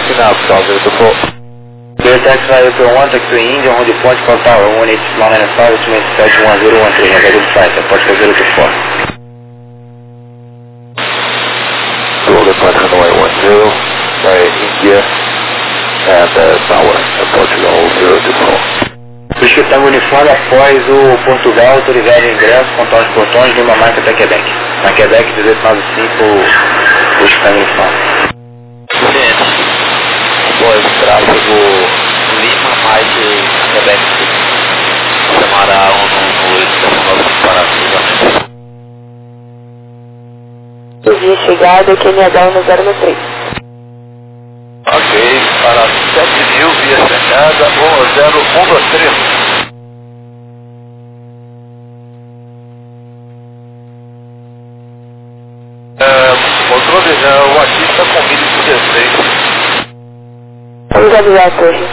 Taxi now, Star 024. Clear taxi via April 1, taxi India, on the point for tower, 18995, estimate 71013, negative flight, approach for 024. Golden Flight Hanoi 10, by India, and tower, Portugal 024. Escutamos uniforme após o Portugal autorizar o ingresso, contar os portões de uma marca até Quebec. Na Quebec 1895, o escutamos uniforme. Após o tráfego Lima, Mike, Quebec City. Chamará no estação para cruzamento. Via chegada, QNH 1093. Ok, para 7.000, via chegada 10123. Controle, o aqui está com 1016. Vamos avisar a torre.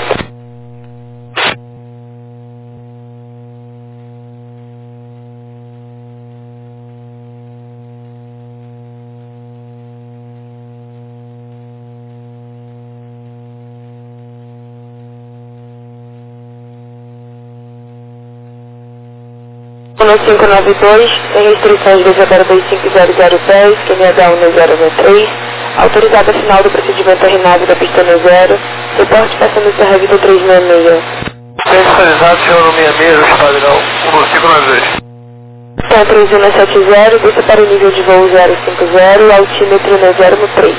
No 592, sem restrições desde agora 25010, QNH 1093, autorizada final do procedimento RNAV da pista no 0, reporte passando da Revita 366. Centralizado, senhor 66, padrão, 592. Então 3170, desça para o nível de voo 050, altímetro no 013.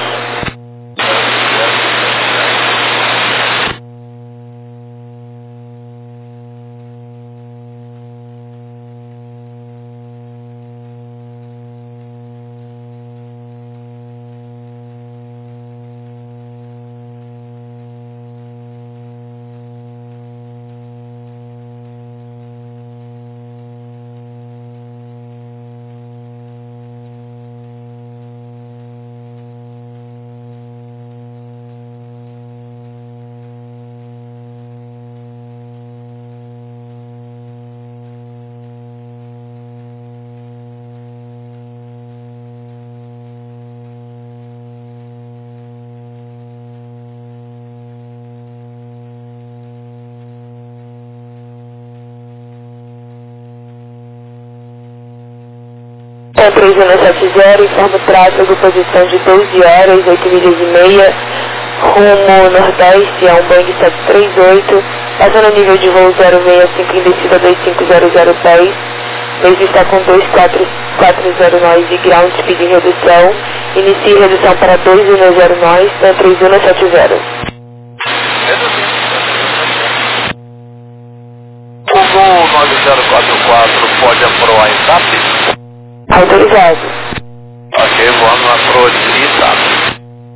Então 3170, informa o tráfego, posição de 12 horas, 8 milhas e meia, rumo nordeste a um Boeing 738, passando nível de voo 065 em descida 25010 pés, mês está com 2440 nós e ground speed em redução, inicie redução para 210 nós, então 3170. O voo 9044 pode aprovar em TAP? Autorizado. Ok, voando na proa de TAP.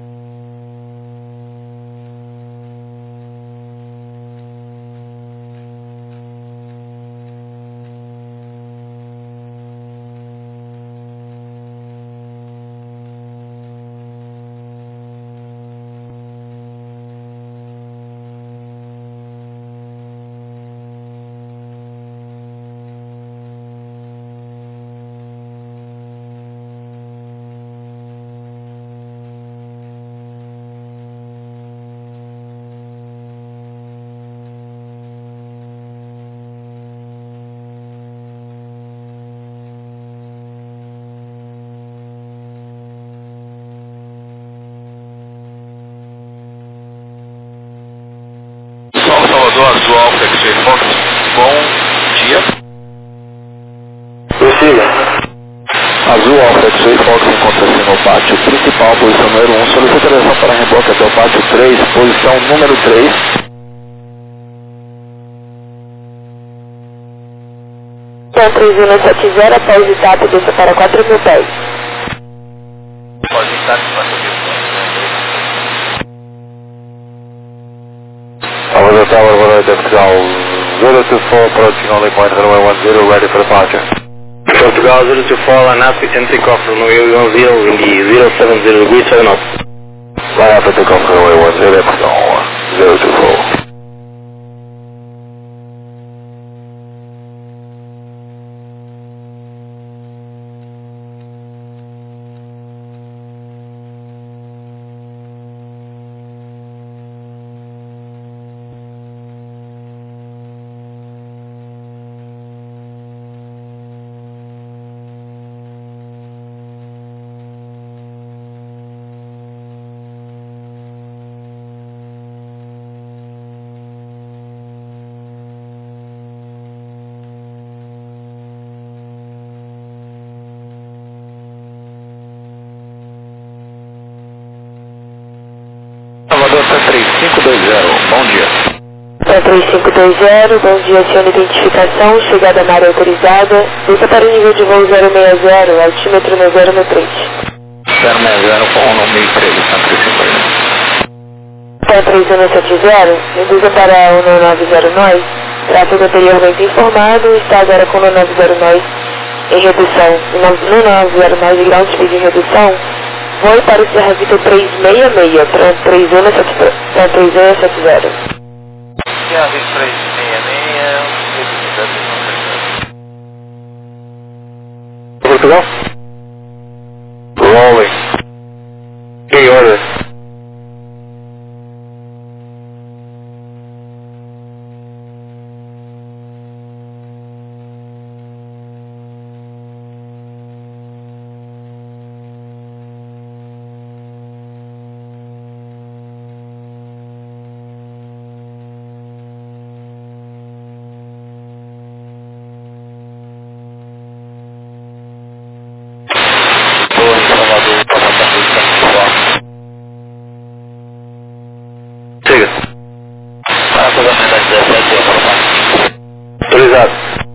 Salvador Azul Alfa X-Ray Fox, bom dia. Prossiga. Azul Alfa X-Ray Fox encontra-se no pátio principal, posição número 1, solicita a direção para reboque até o pátio 3, posição número 3. Então 3170, após o TAP, desça para 4.000 pés. Pode estar para subir. Our tower will Portugal 024, approaching only point runway 10, ready for departure. Portugal 024, ANAP and takeoff runway 10 in the 070 degree 7 knots. Right after takeoff runway 10, Portugal 024. 3520, bom dia. 3520, bom dia, senhor, identificação, chegada na área autorizada, desça para o nível de voo 060, altímetro no 063. 060 com o nome 1013, Santa Cristina. 3170, reduza para o 190 nós, tráfego anteriormente informado, está agora com o 190 nós em redução, no 190 nós de ground speed em redução, voe para o Serra Vitor 366, para 3170. Serra Vitor 366, Portugal? Rolling. Key order. Autorizado.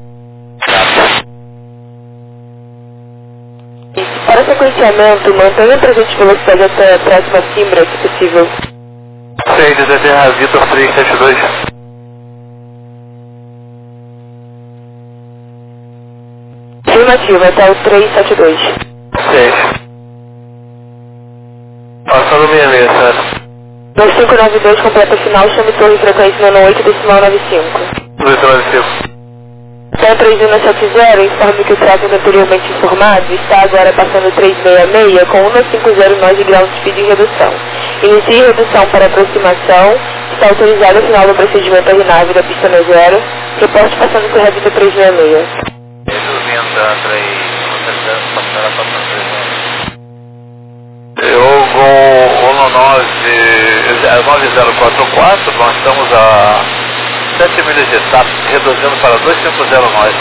Para sequenciamento, mantenha a presente velocidade até a próxima cimbra, se possível. 6 de Serra Vitor 372. Afirmativa, até o 372. 6. Passando 66, certo? 2592, completa final, chame torre frequência no 8 decimal 95. 295. Então 3170, informe que o tráfego anteriormente informado está agora passando 366 com 150 nós de ground speed em redução. Inicie redução para aproximação, está autorizado ao final do procedimento a RNAV da pista no 0, reporte passando por Revita 366. Eu vou no 9044, nós estamos a 7 milhas de etapa, reduzindo para 250 nós.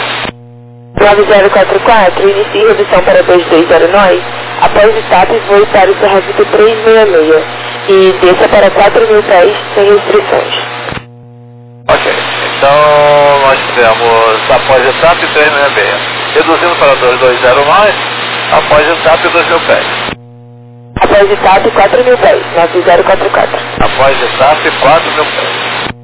9044, inicie redução para 220 nós, após etapa voe para o Serra Vitor 366 e desça para 4.000 pés sem restrições. Ok, então nós temos após etapa 366, reduzindo para 220 nós, após etapa 2.000 pés. Após etapa 4.000 pés, 9044. Após etapa 4.000 pés.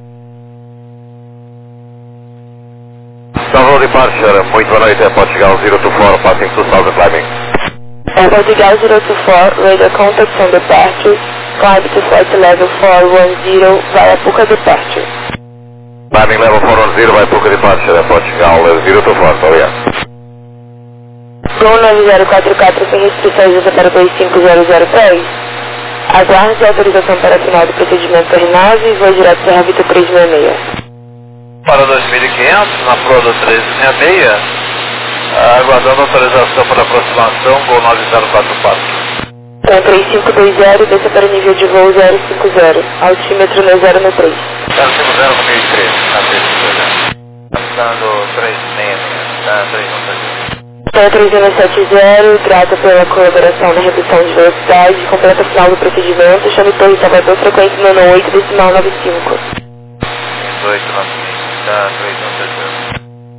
Double departure, muito boa noite, é Portugal 024, passing 2000 climbing. Portugal 024, radar contact from departure, climb to flight level 410 via Puca departure. Climbing level 410 by Puca departure, é Portugal 024, obrigado. Gol 9044 sem restrições usa para 2500 pés. Aguarde a autorização para final do procedimento RNAV e voo direto Serra Vitor 366. Para 2.500, na proa do 366, aguardando autorização para aproximação, Gol 9044. Então 3520, desça para o nível de voo 050, altímetro no 0 no 3. 050 no 1013, na 350. Passando 366, tá, 310. Então 3170, grata pela colaboração na redução de velocidade, completa final do procedimento, chame Torre Salvador, frequência no 8 decimal 95. 895, tá, 3170.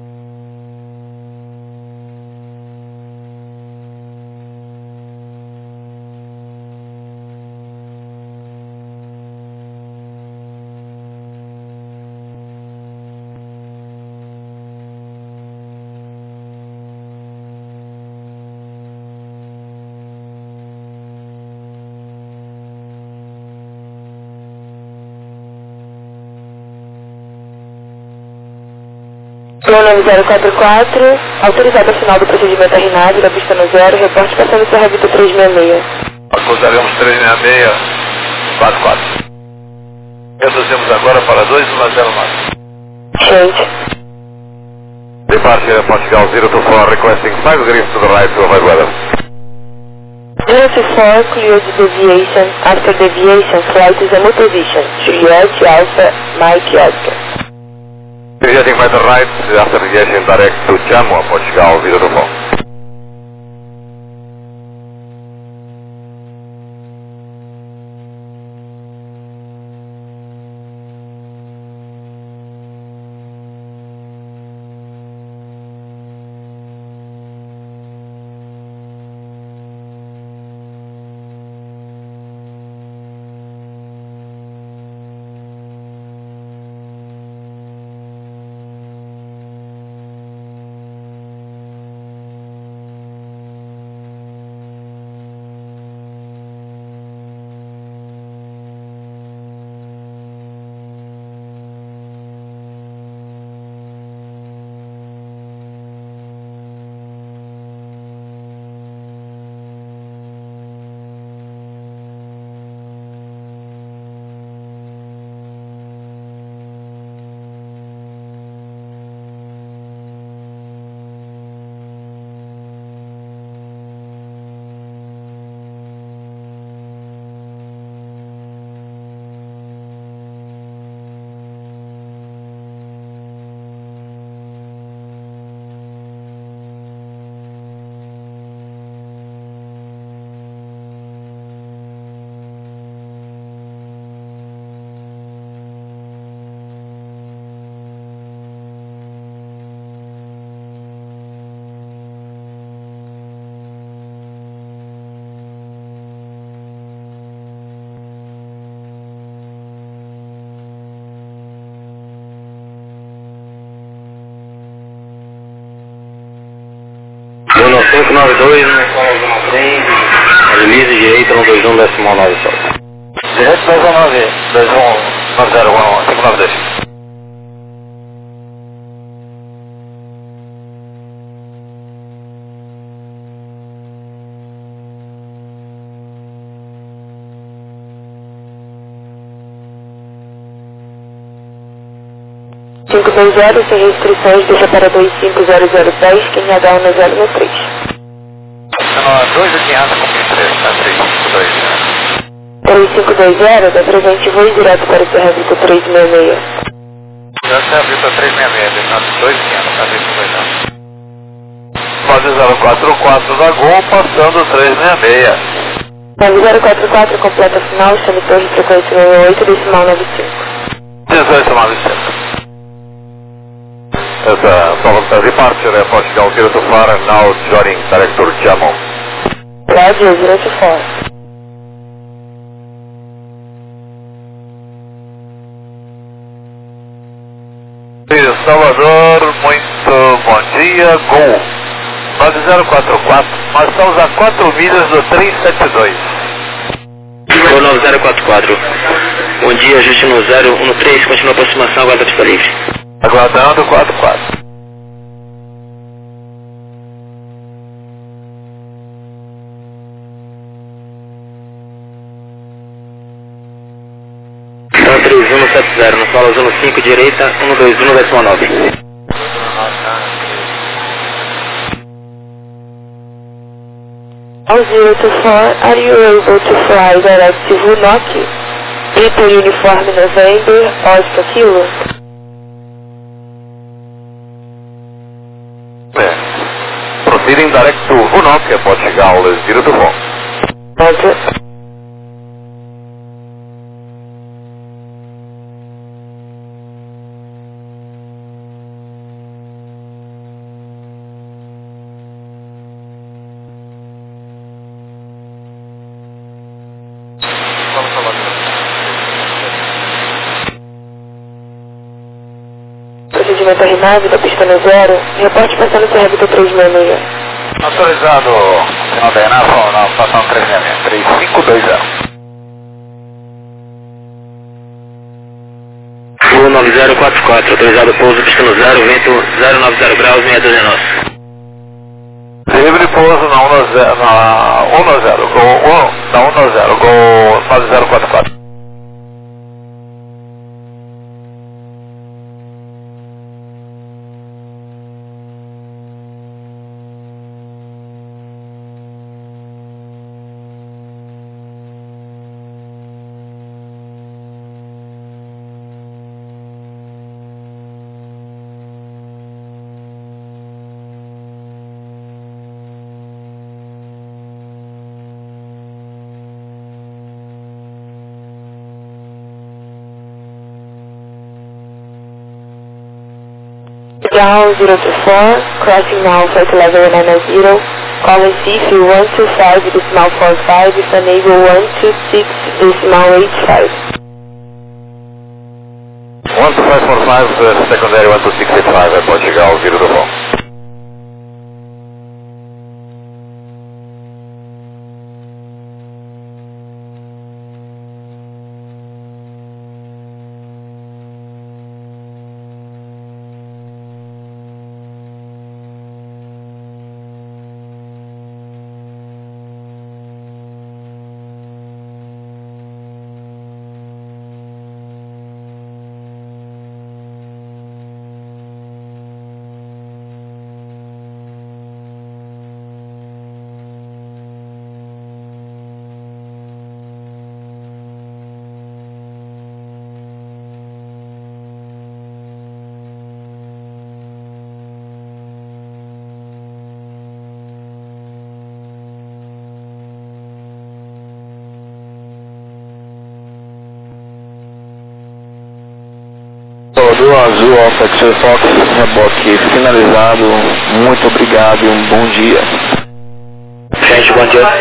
Gol 9044, autorizado ao final do procedimento RNAV da pista no 0, reporte passando Serra Vitor 366. Acusaremos 366, 44. Reduzimos agora para 2109. Change. Departure Portugal 024, requesting 5 degrees to the right to avoid weather. 024, cleared deviation. After deviation, flight is a new position. Juliet, Alpha, Mike, Oscar. Deviating by the right, after deviation direct to Jammu, Portugal 024. 592, no escola zona 3, Elise, direita, 121, 19 só. Direito 219, 2190, 592. Cinco dois zero, sem restrições, deixa para 250010, quem H1003. 2.500 com 23, tá 3520, da presente voo direto para o Serrabito 366. Já se abriu para 366, deixando 2.500, tá 350. Pode 044 da Gol, passando 366. 9044, completa final, chame torre, frequência 68, decimal 95. 1895. Essa departure Portugal 02 now joining director Jamon. Roger, 04. Salvador, muito bom dia, Gol 9044, nós estamos a 4 milhas do 372. Gol 9044, bom dia, ajuste no 013, continua a aproximação, aguarda a pista livre. Aguardando 44. Então 3170, na sala zona 5, direita, 121, 19. All 024, are you able to fly direct to Vunok? Enter Uniform November, Oscar Kilo. Proceeding direct to Vunok, Portugal 02. Roger. Procedimento R9 da pista no 0, reporte passando o Serrabito 366. Autorizado, final da ENAF, na estação 366, 3520. Voo 9044, autorizado pouso, pista no 0, vento 090 graus, 612 nós. Livre pouso na 190, Gol 9044. Down 024, crossing now flight level 990, calling CF 125 decimal 45, enable 126 decimal 85. 12545, secondary 12685, Portugal 02. Do Azul Alpha X-Ray Fox, reboque finalizado, muito obrigado e um bom dia. Gente, bom dia.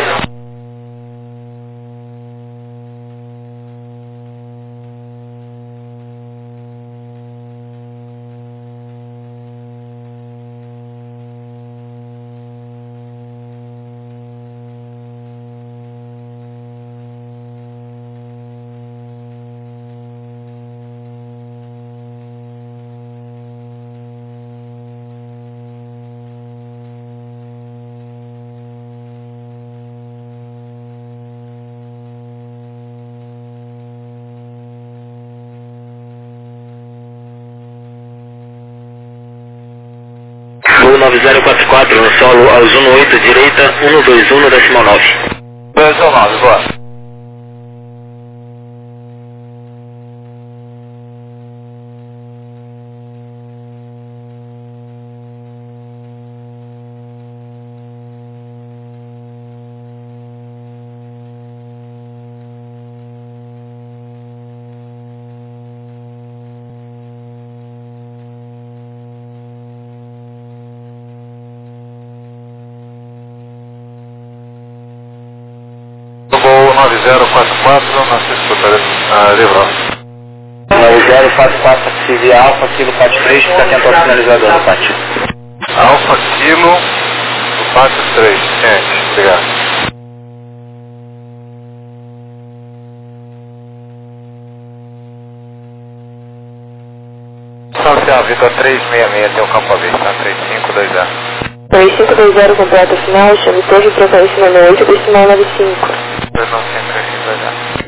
voo 9044, no solo ao 18, direita, 121, decimal 9. 219, boa. Voo 9044, na Cisco, livrou. 9044, CIV Alfa, Kilo 43, fica atento ao sinalizador do pátio. Alfa Kilo, do pátio 3, ciente, obrigado. Social Vitor 366, tem o campo a vista, 3520. 3520, completa final, chame torre, procura cima no 8, decimal 95. 295, 3520.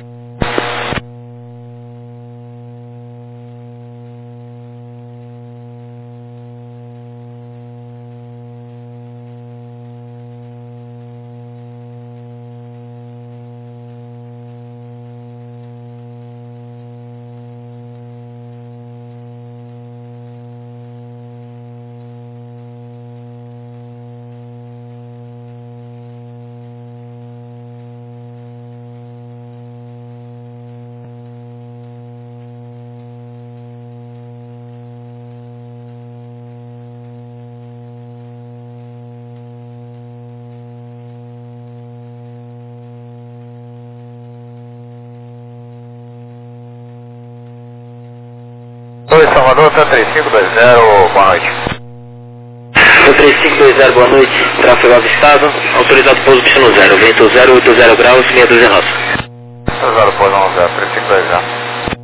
Oi, Salvador, tá 3520, boa noite. 3520, boa noite, tráfego avistado, autorizado pouso destino 0, vento 080 graus, meia dúzia roça. 0 pós 10, 3520.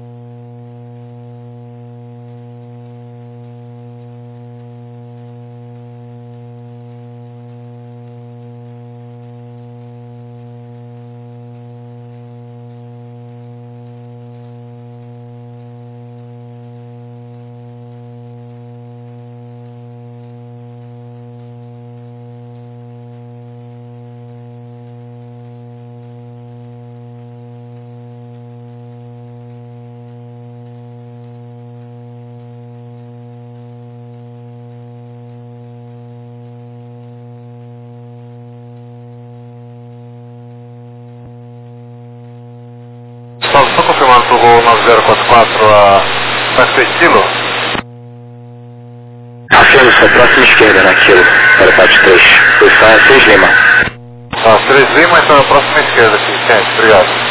Só confirmando pro voo 9044 a Estilo. Afirmo, sua próxima esquerda na Kilo, para o pátio 3. Posição é 6 Lima. Tá, 3 Lima, então a próxima esquerda aqui, gente, obrigado.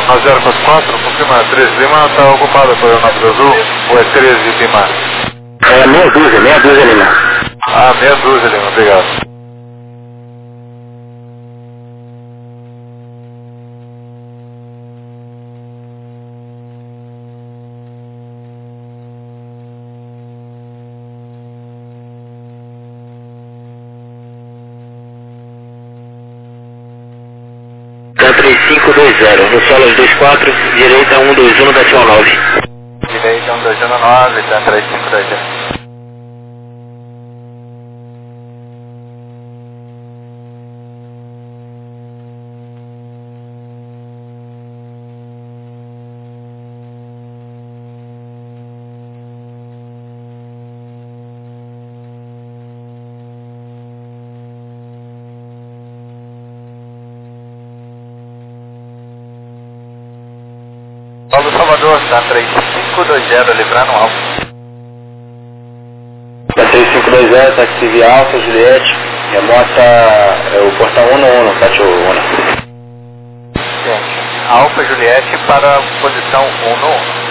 9044, confirma 13 Lima, está ocupada por aeronave azul, ou é 13 Lima? É meia dúzia Lima. Ah, meia dúzia Lima, obrigado. Da 3520, no solo 24, direita 121 da Tio 9. Direita 129, tá 3520. Paulo Salvador, tá 3520, livrando alto. Da 3520, táxi via Alfa, Juliette, remota o portão 11, Cátio 1. Gente, Alfa Juliette para posição 1.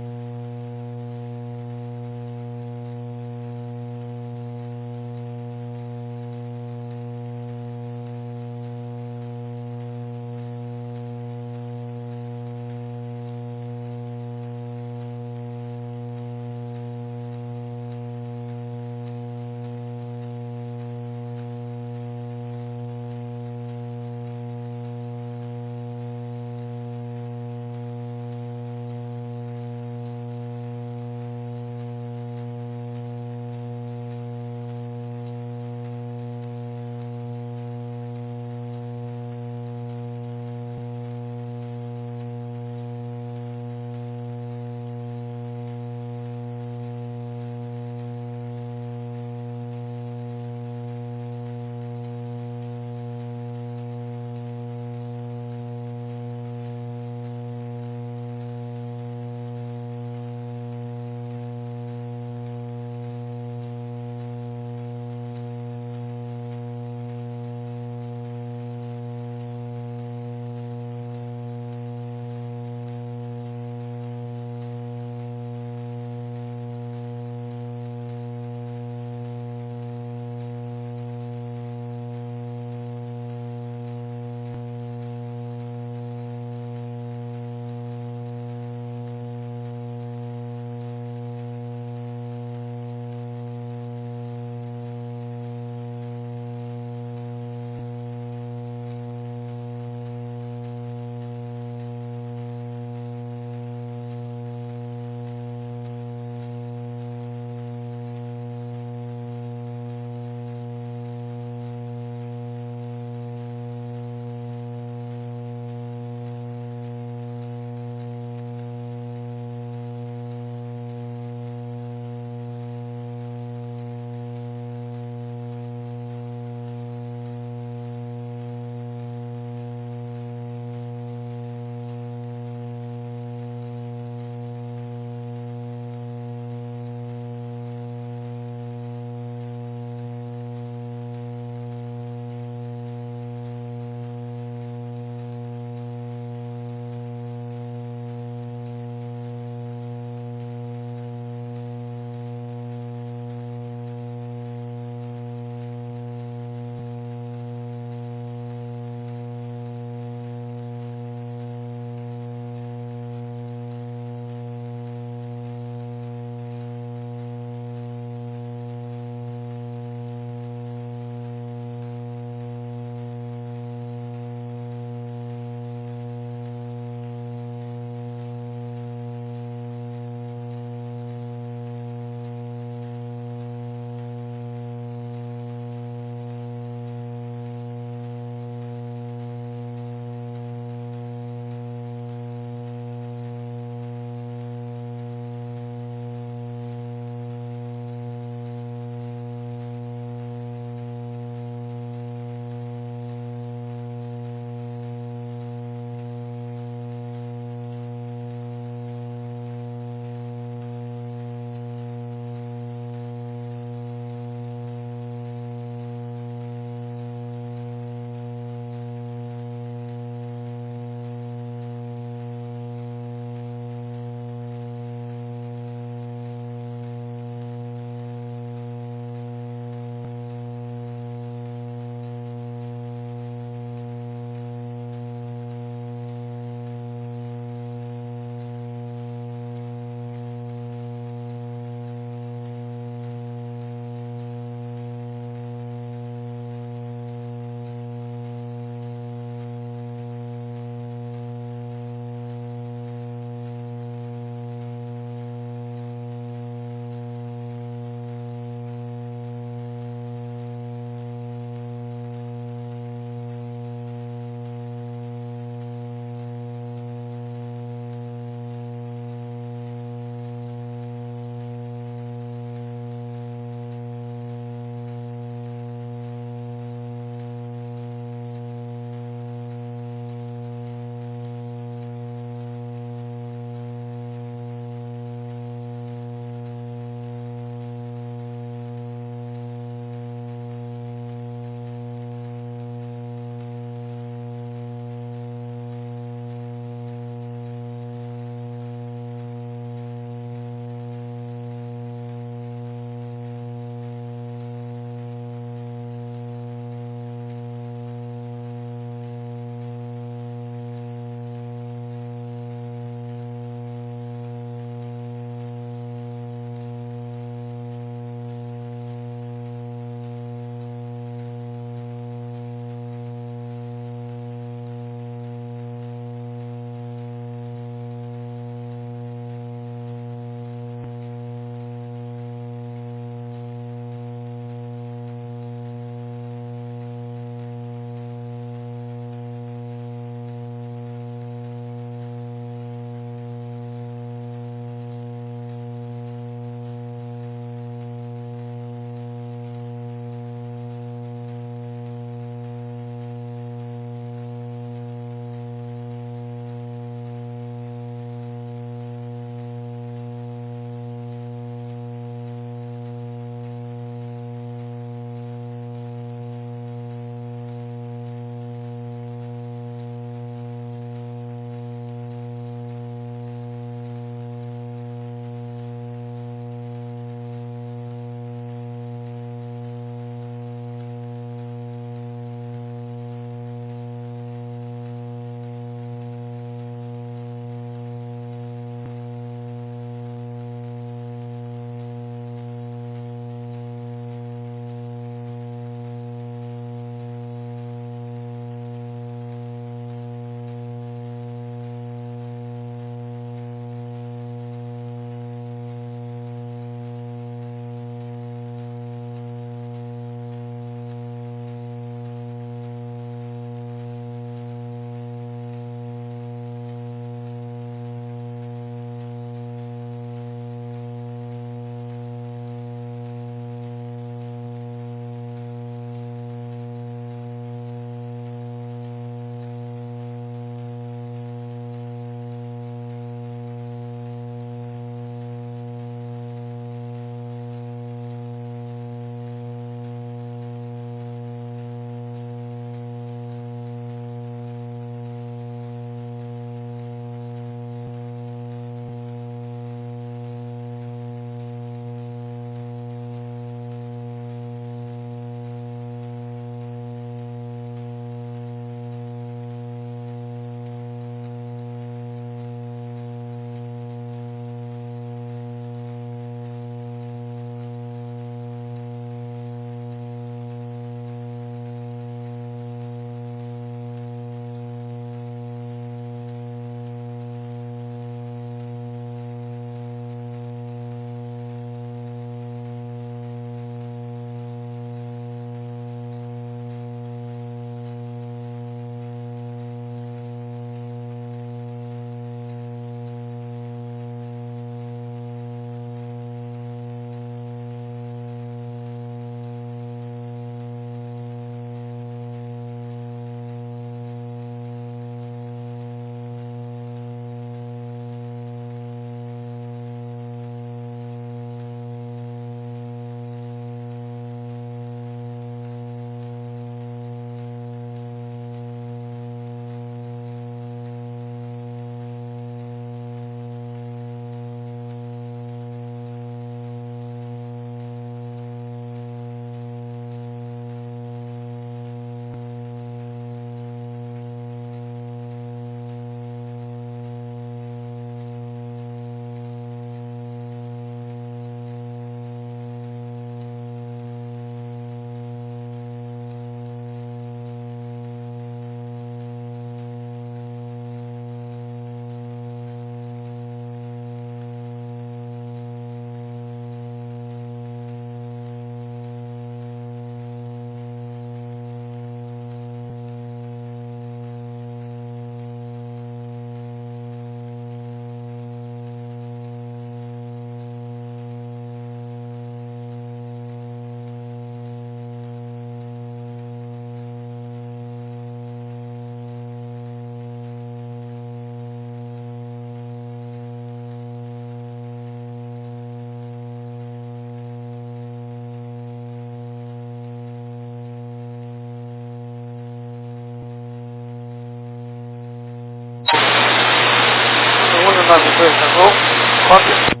2 Tango, conta.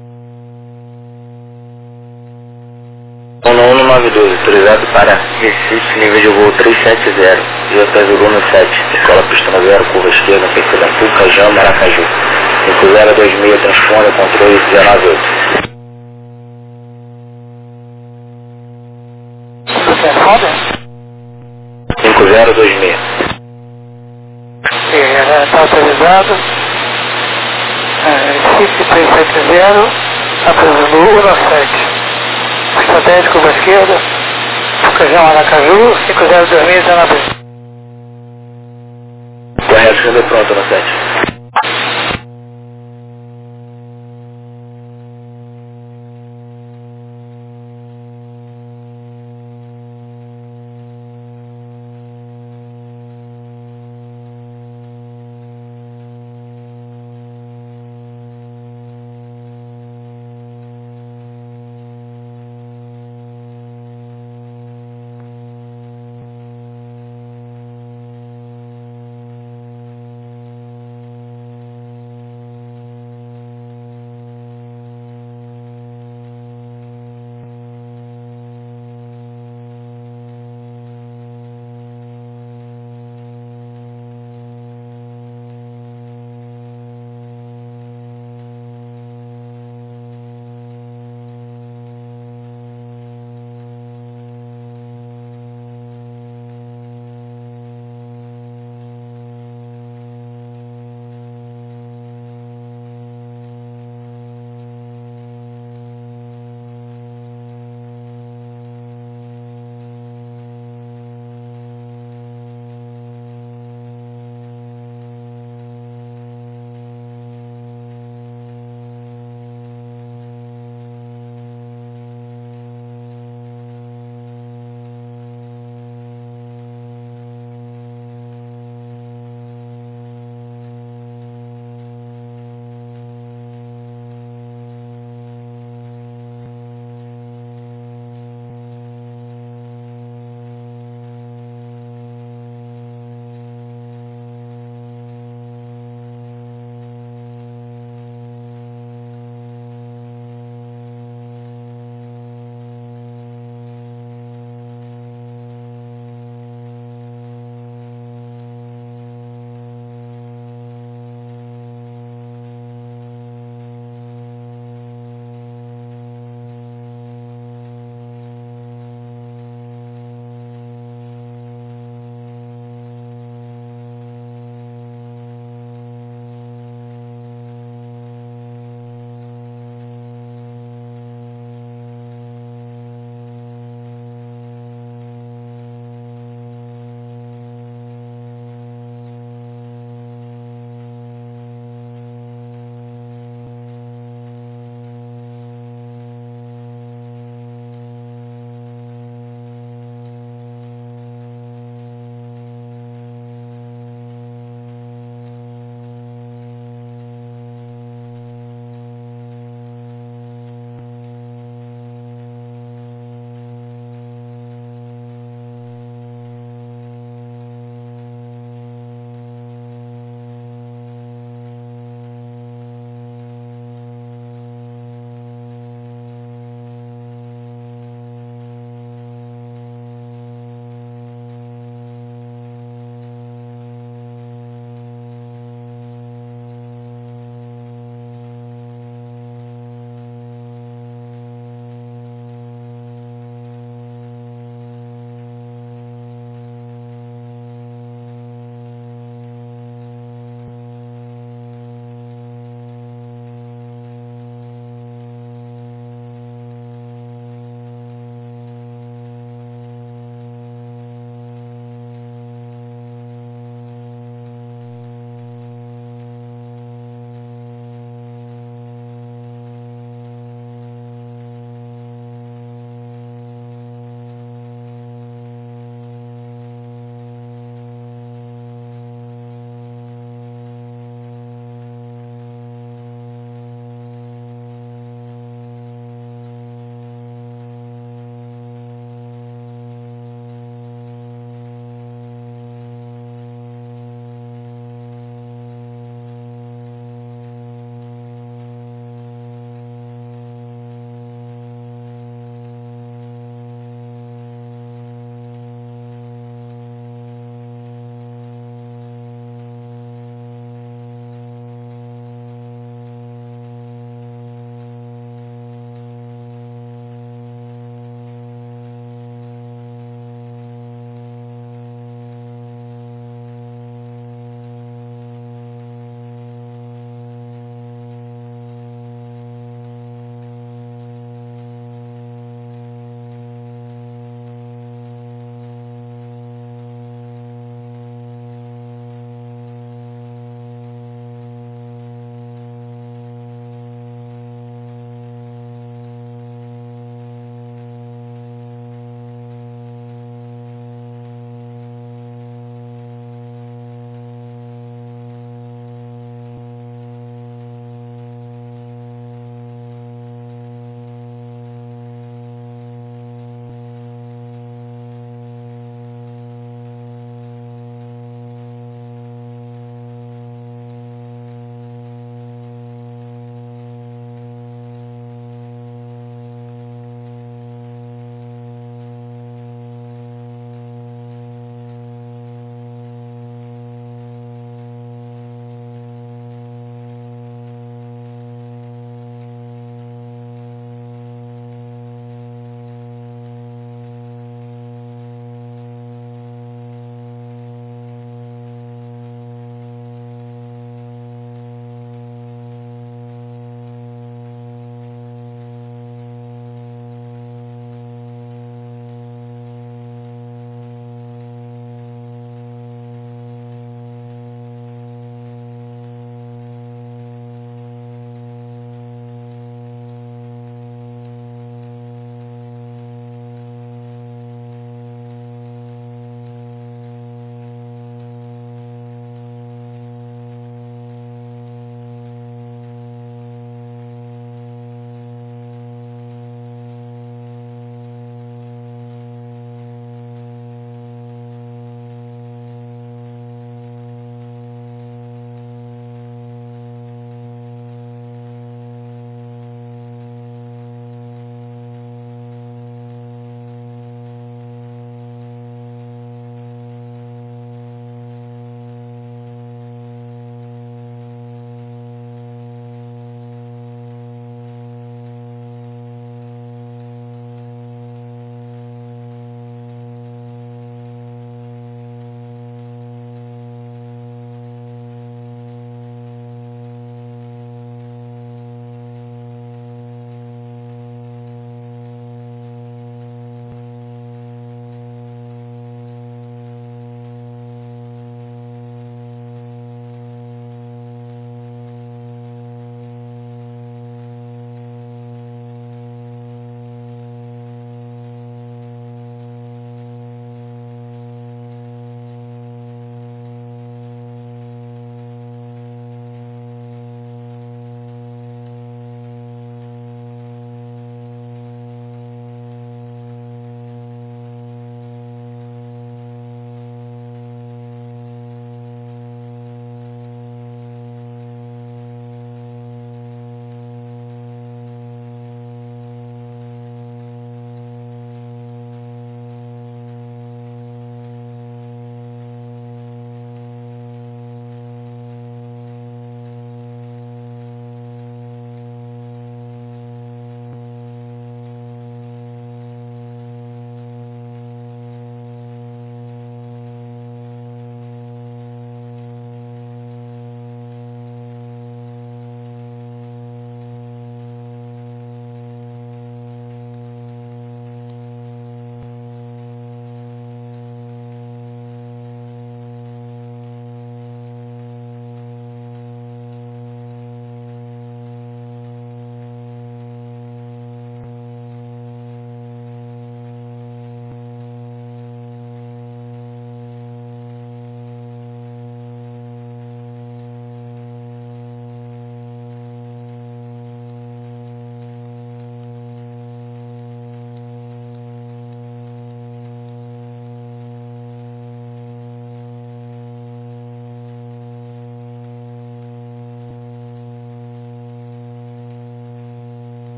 19192, autorizado para Recife, nível de voo 370, J Zulu 7, escola pista 0, curva esquerda, pista da Puca, Jão, Maracaju. 5026, transponder, controle 198. Telefone? 5026. Está autorizado. Recife 370, Santa Zulu 17. Estratégico curva esquerda, Pucajão, Aracaju, 502619. Correto, chegando pronto no 7.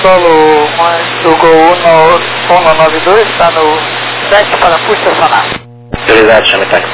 solo do Gol 192 está no 7 para por estacionar. Autorizado, chame táxi.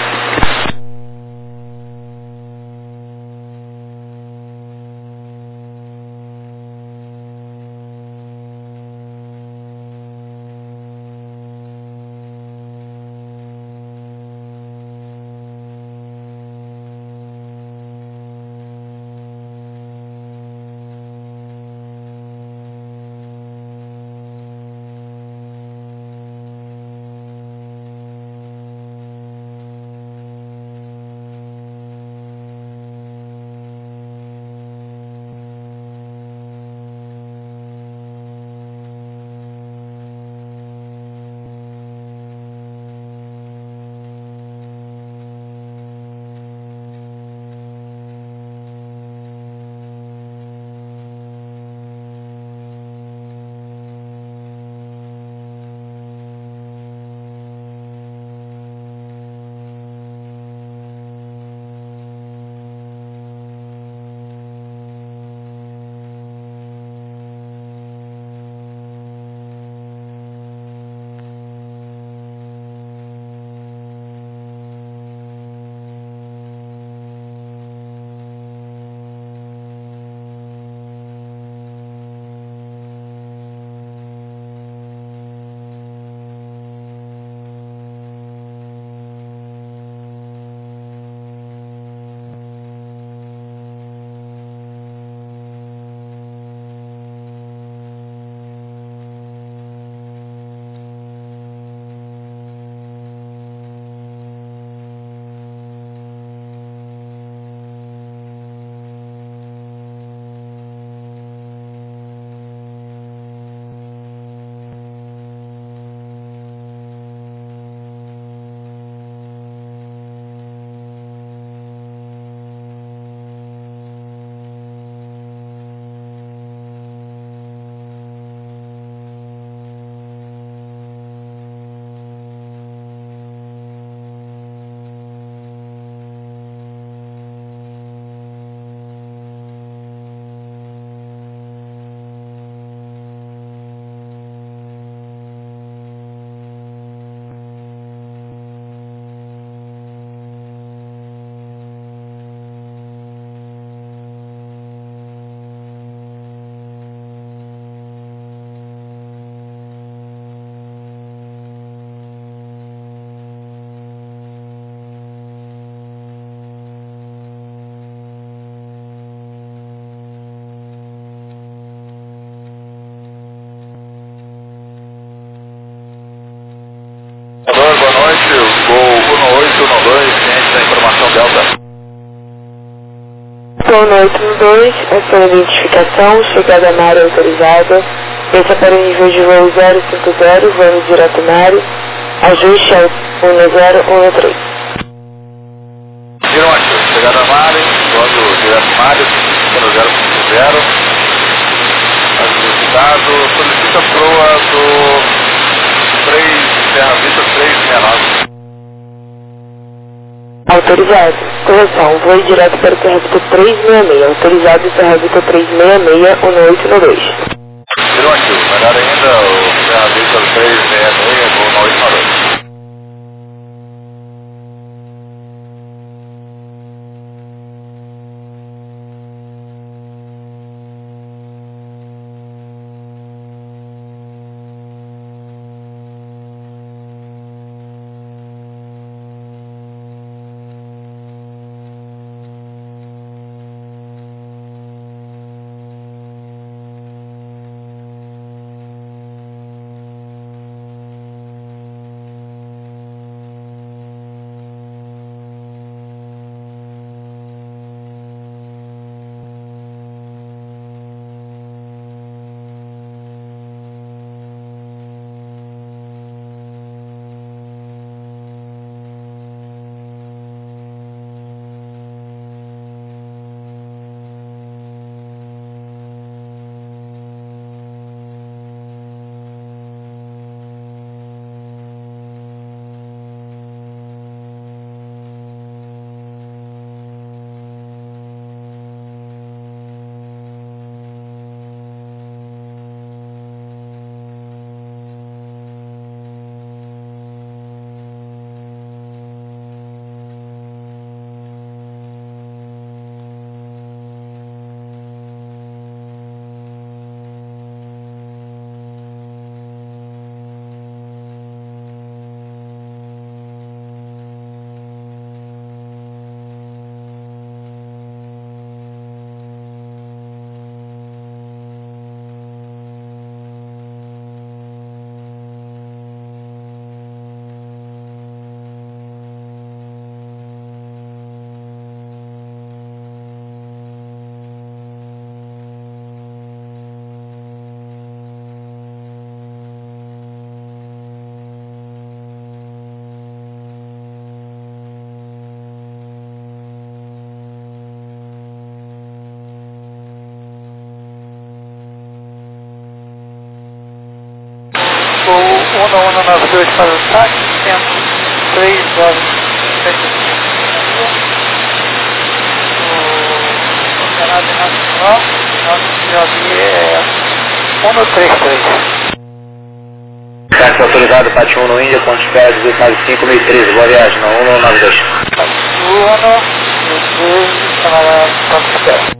Boa noite, Gol 1812, ciente da informação Delta. Gol 1812, essa é a identificação, chegada na área autorizada, desça para o nível de voo 050, vamos direto na área, ajuste ao 1013. Gironte, chegada na área, voando direto na área, número 050, ajustado, solicita a proa do 3 Terra Vista 369. Autorizado. Correção, voe direto para o Terra Vista 366. Autorizado Terra Vista 366, 1892. Gironte, melhor ainda, o Terra Vista 366, voo 1892. 1192 para o táxi, tempo 3 horas 7 o operário nacional, nosso COD é 133. Táxi autorizado, Pátio 1 no Índia, ponto de espera 1895, 1013, boa viagem, não 1192. Pátio 1, 1013, para ponto de espera.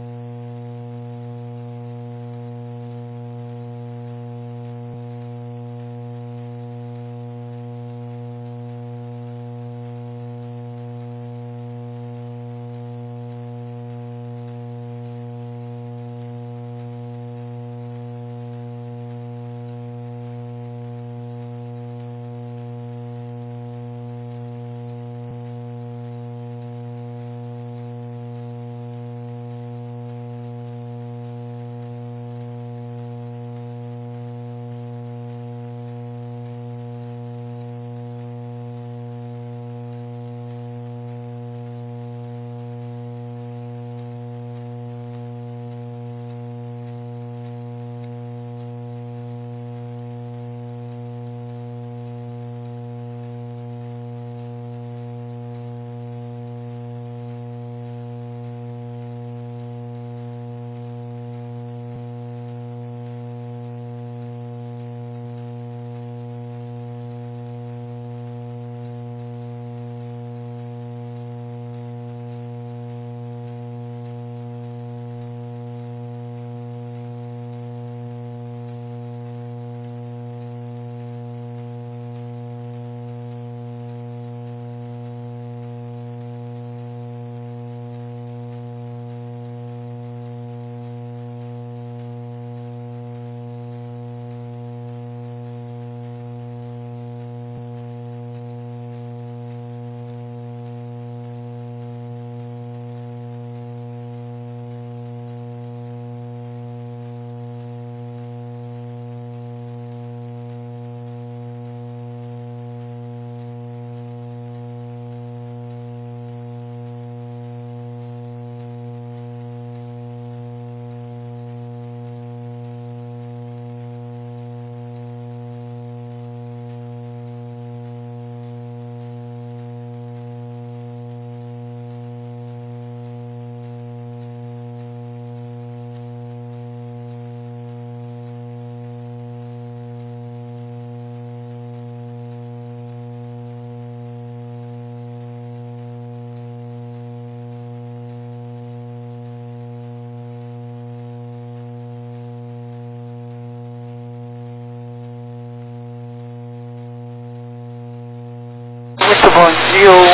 Muito bom dia, o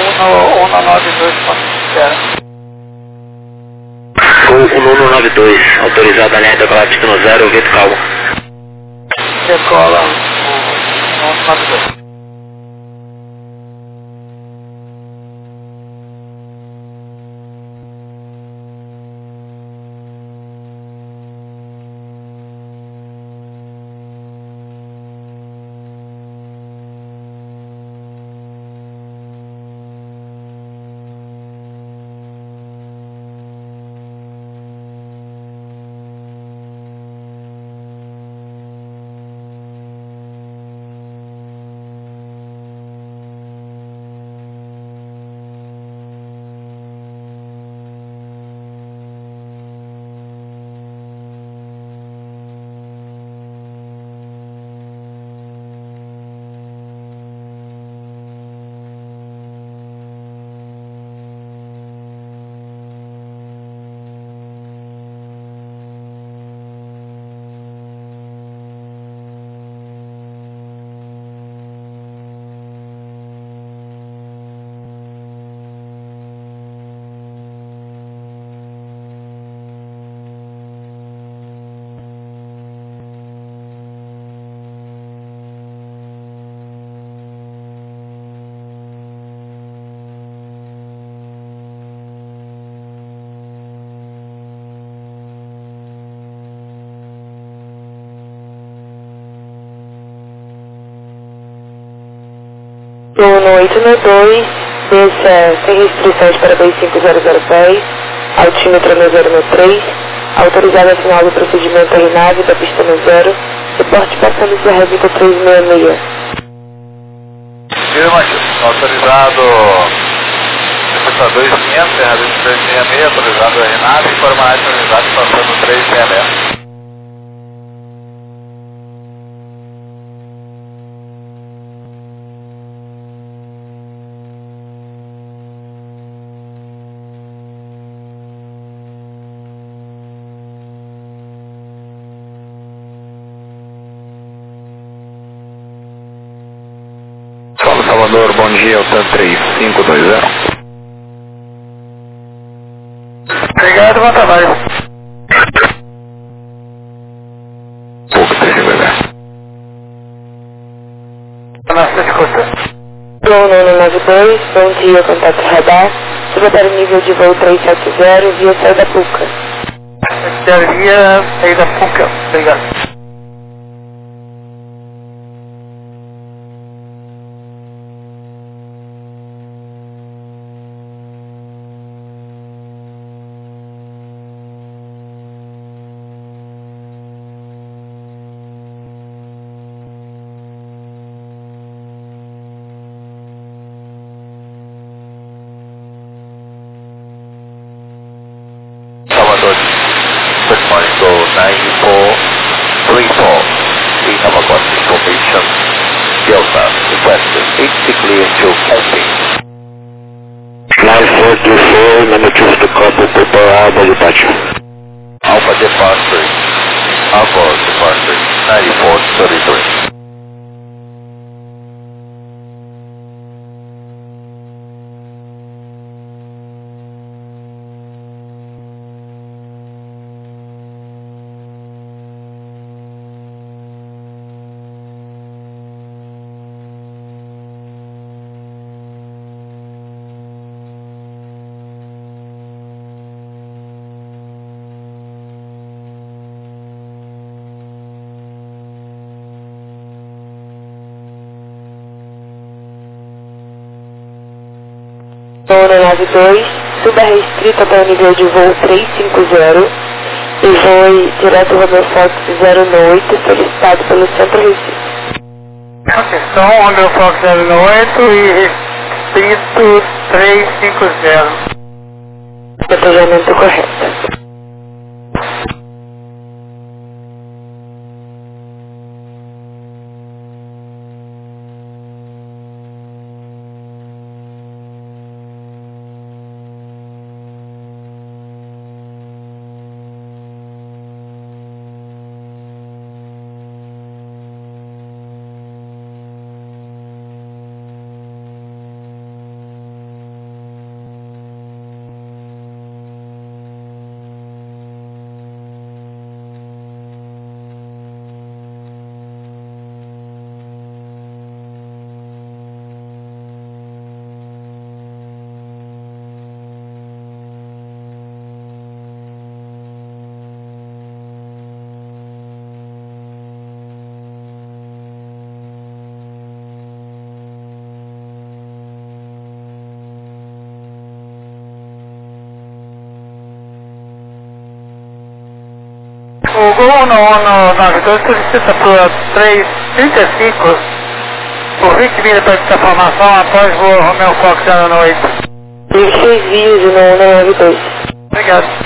192 ponto de espera. O 192, autorizado a linha decolar destino 0, vento calmo. Decola o 192. No 892, desça sem restrições para 25010, altímetro no 093, autorizado a final do procedimento em nave da pista no 0, Reporte passando de Revica 366. Firma, autorizado Receptor 2500, Revica 366, autorizado Renato, informar autorizado passando 366. Salvador, bom dia, Alta 3520. Obrigado, bom trabalho. Pouco 3520. Nossa escuta. Gol 992, bom dia, contato radar. Secretário nível de voo 370, via saída PUCA. Via saída PUCA. Obrigado. Salvador, good morning, go 9434. We have got information. Delta, requested 80 clear to camping. 9424, number 2 to couple, prepare Alpha departure. Alpha departure, 9433. Gol 92, suba restrita para o nível de voo 350 e voe direto Romeo Fox 098, solicitado pelo Centro Recife. Atenção, Romeo Fox 098 e restrito 350. Despejamento correto. O Gol 1192 solicita para 335 por 20 minutos de formação após voo Romeo Fox 098. 16 vias de 1192. Obrigado.